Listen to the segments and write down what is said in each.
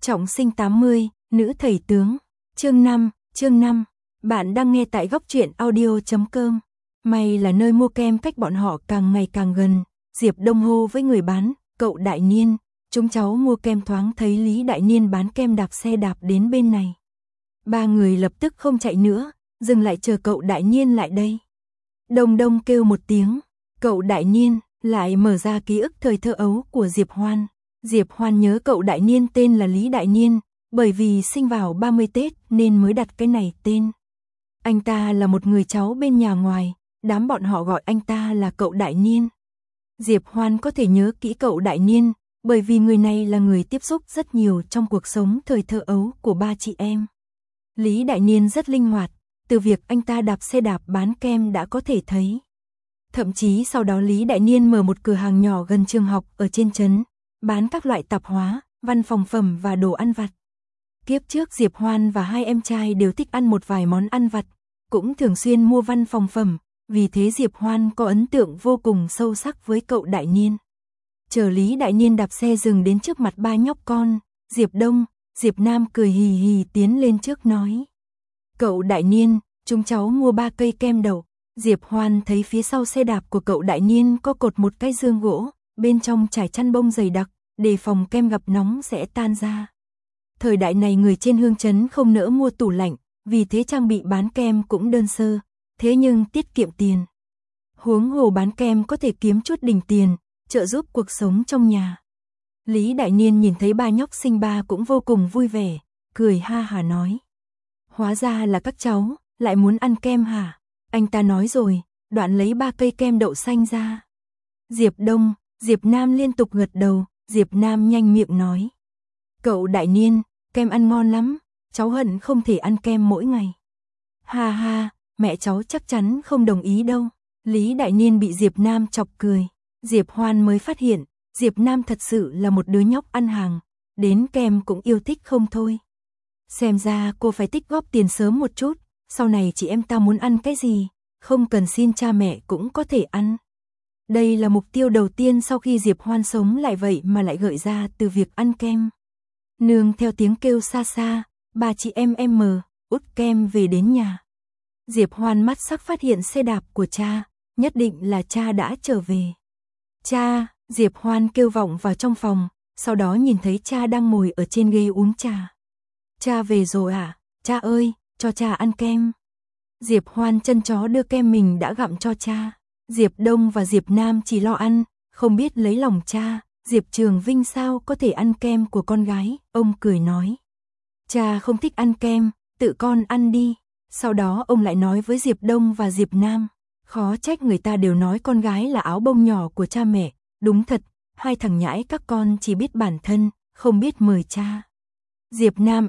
Trọng sinh 80, nữ thầy tướng. Chương 5. Bạn đang nghe tại góc truyện audio.com. May là nơi mua kem cách bọn họ càng ngày càng gần. Diệp Đông hô với người bán, cậu Đại Niên, chúng cháu mua kem. Thoáng thấy Lý Đại Niên bán kem đạp xe đạp đến bên này. Ba người lập tức không chạy nữa, dừng lại chờ cậu Đại Niên lại đây. Đông đông kêu một tiếng, cậu Đại Niên lại mở ra ký ức thời thơ ấu của Diệp Hoan. Diệp Hoan nhớ cậu Đại Niên tên là Lý Đại Niên, bởi vì sinh vào 30 Tết nên mới đặt cái này tên. Anh ta là một người cháu bên nhà ngoài, đám bọn họ gọi anh ta là cậu Đại Niên. Diệp Hoan có thể nhớ kỹ cậu Đại Niên, bởi vì người này là người tiếp xúc rất nhiều trong cuộc sống thời thơ ấu của ba chị em. Lý Đại Niên rất linh hoạt, từ việc anh ta đạp xe đạp bán kem đã có thể thấy. Thậm chí sau đó Lý Đại Niên mở một cửa hàng nhỏ gần trường học ở trên trấn, bán các loại tạp hóa, văn phòng phẩm và đồ ăn vặt. Kiếp trước Diệp Hoan và hai em trai đều thích ăn một vài món ăn vặt, cũng thường xuyên mua văn phòng phẩm, vì thế Diệp Hoan có ấn tượng vô cùng sâu sắc với cậu Đại Niên. Chờ Lý Đại Niên đạp xe dừng đến trước mặt ba nhóc con, Diệp Đông, Diệp Nam cười hì hì tiến lên trước nói. Cậu Đại Niên, chúng cháu mua 3 cây kem đậu. Diệp Hoan thấy phía sau xe đạp của cậu Đại Niên có cột một cái dương gỗ, bên trong trải chăn bông dày đặc, để phòng kem gặp nóng sẽ tan ra. Thời đại này người trên hương trấn không nỡ mua tủ lạnh, vì thế trang bị bán kem cũng đơn sơ, thế nhưng tiết kiệm tiền. Huống hồ bán kem có thể kiếm chút đỉnh tiền, trợ giúp cuộc sống trong nhà. Lý Đại Niên nhìn thấy ba nhóc sinh ba cũng vô cùng vui vẻ, cười ha hả nói. Hóa ra là các cháu, lại muốn ăn kem hả? Anh ta nói rồi, đoạn lấy 3 cây kem đậu xanh ra. Diệp Đông, Diệp Nam liên tục gật đầu, Diệp Nam nhanh miệng nói. Cậu Đại Niên, kem ăn ngon lắm, cháu hận không thể ăn kem mỗi ngày. Ha ha, mẹ cháu chắc chắn không đồng ý đâu. Lý Đại Niên bị Diệp Nam chọc cười. Diệp Hoan mới phát hiện, Diệp Nam thật sự là một đứa nhóc ăn hàng, đến kem cũng yêu thích không thôi. Xem ra cô phải tích góp tiền sớm một chút, sau này chị em ta muốn ăn cái gì, không cần xin cha mẹ cũng có thể ăn. Đây là mục tiêu đầu tiên sau khi Diệp Hoan sống lại vậy mà lại gợi ra từ việc ăn kem. Nương theo tiếng kêu xa xa, bà chị em út kem về đến nhà. Diệp Hoan mắt sắc phát hiện xe đạp của cha, nhất định là cha đã trở về. Cha, Diệp Hoan kêu vọng vào trong phòng, sau đó nhìn thấy cha đang ngồi ở trên ghế uống trà. Cha về rồi à? Cha ơi, cho cha ăn kem. Diệp Hoan chân chó đưa kem mình đã gặm cho cha. Diệp Đông và Diệp Nam chỉ lo ăn, không biết lấy lòng cha. Diệp Trường Vinh sao có thể ăn kem của con gái, ông cười nói. Cha không thích ăn kem, tự con ăn đi. Sau đó ông lại nói với Diệp Đông và Diệp Nam. Khó trách người ta đều nói con gái là áo bông nhỏ của cha mẹ. Đúng thật, hai thằng nhãi các con chỉ biết bản thân, không biết mời cha. Diệp Nam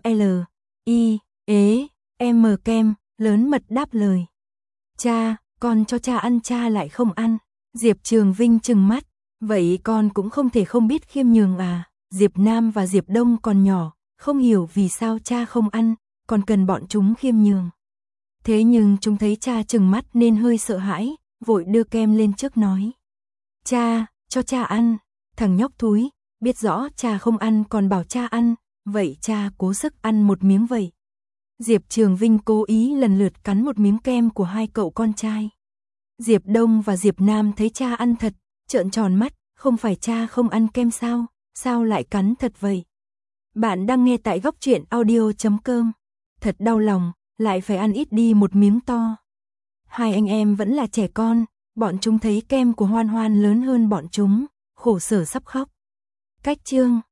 M kem, lớn mật đáp lời. Cha, con cho cha ăn, cha lại không ăn. Diệp Trường Vinh trừng mắt, vậy con cũng không thể không biết khiêm nhường à. Diệp Nam và Diệp Đông còn nhỏ, không hiểu vì sao cha không ăn, còn cần bọn chúng khiêm nhường. Thế nhưng chúng thấy cha trừng mắt nên hơi sợ hãi, vội đưa kem lên trước nói. Cha, cho cha ăn. Thằng nhóc thúi, biết rõ cha không ăn còn bảo cha ăn, vậy cha cố sức ăn một miếng vậy. Diệp Trường Vinh cố ý lần lượt cắn một miếng kem của hai cậu con trai. Diệp Đông và Diệp Nam thấy cha ăn thật, trợn tròn mắt, không phải cha không ăn kem sao, sao lại cắn thật vậy? Bạn đang nghe tại góc truyện audio.com. Thật đau lòng, lại phải ăn ít đi một miếng to. Hai anh em vẫn là trẻ con, bọn chúng thấy kem của Hoan Hoan lớn hơn bọn chúng, khổ sở sắp khóc. Cách chương